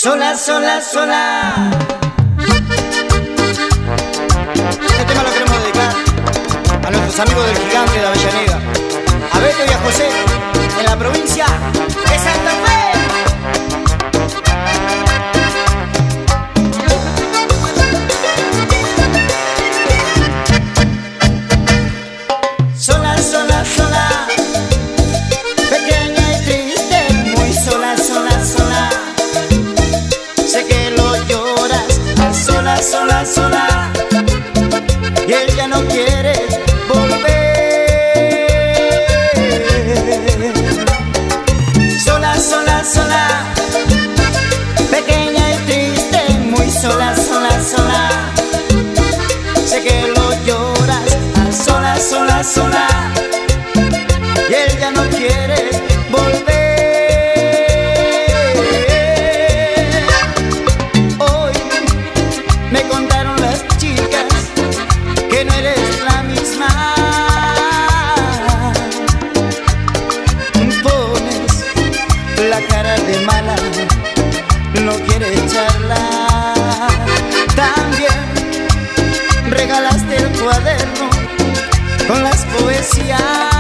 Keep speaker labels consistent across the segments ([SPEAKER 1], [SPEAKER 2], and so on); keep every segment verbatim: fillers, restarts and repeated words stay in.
[SPEAKER 1] Sola, sola, sola. Este tema lo queremos dedicar a nuestros amigos del Gigante de Avellaneda, a Beto y a José, en la provincia de Santa Fe. Sola, sola, sola, pequeña y triste, muy sola, sola, sola. Sé que lo lloras, sola, sola, sola, y él ya no quiere volver. Sola, sola, sola, pequeña y triste, muy sola, sola, sola. Sé que lo lloras, sola, sola, sola, y él ya no quiere volver. Hoy me contaron las chicas que no eres la misma. Pones la cara de mala, no quieres charlar. También regalaste el cuaderno con las poesías.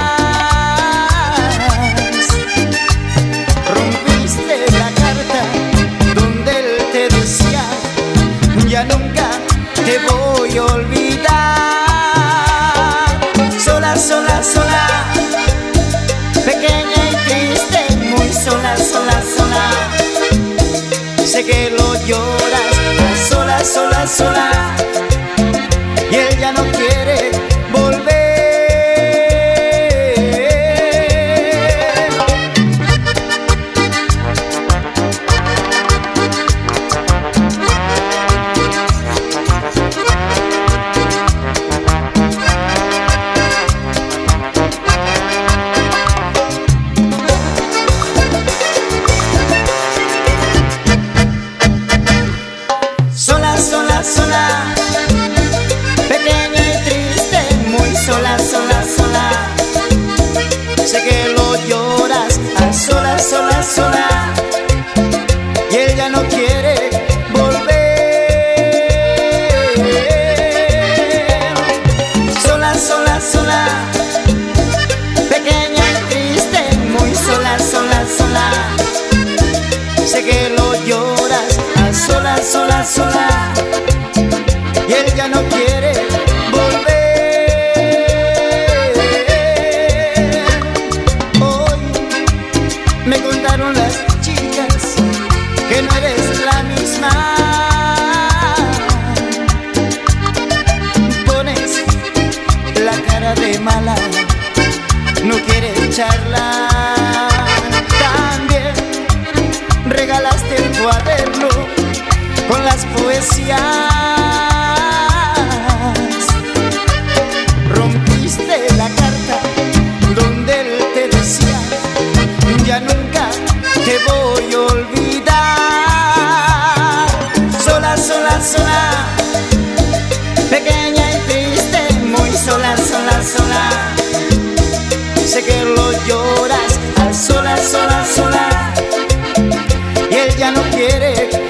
[SPEAKER 1] Rompiste la carta donde él te decía: ya nunca te voy a olvidar. Sola, sola, sola, pequeña y triste, muy sola, sola, sola. Sé que lo lloras, sola, sola, sola, y él ya no quiere volver. Sola, sola, sola, pequeña y triste, muy sola, sola, sola. Sé que lo lloras, sola, sola, sola, y él ya no quiere volver. Sola, sola, sola, pequeña y triste, muy sola, sola, sola. Sé que lo lloras, sola, sola, sola, y él ya no quiere volver. Hoy me contaron las chicas que no eres la misma. Pones la cara de mala, no quieres charlar. También regalaste el cuaderno con las poesías. Rompiste la carta donde él te decía: ya nunca te voy a olvidar. Sola, sola, sola, pequeña y triste, muy sola, sola, sola. Sé que lo lloras, sola, sola, sola, y él ya no quiere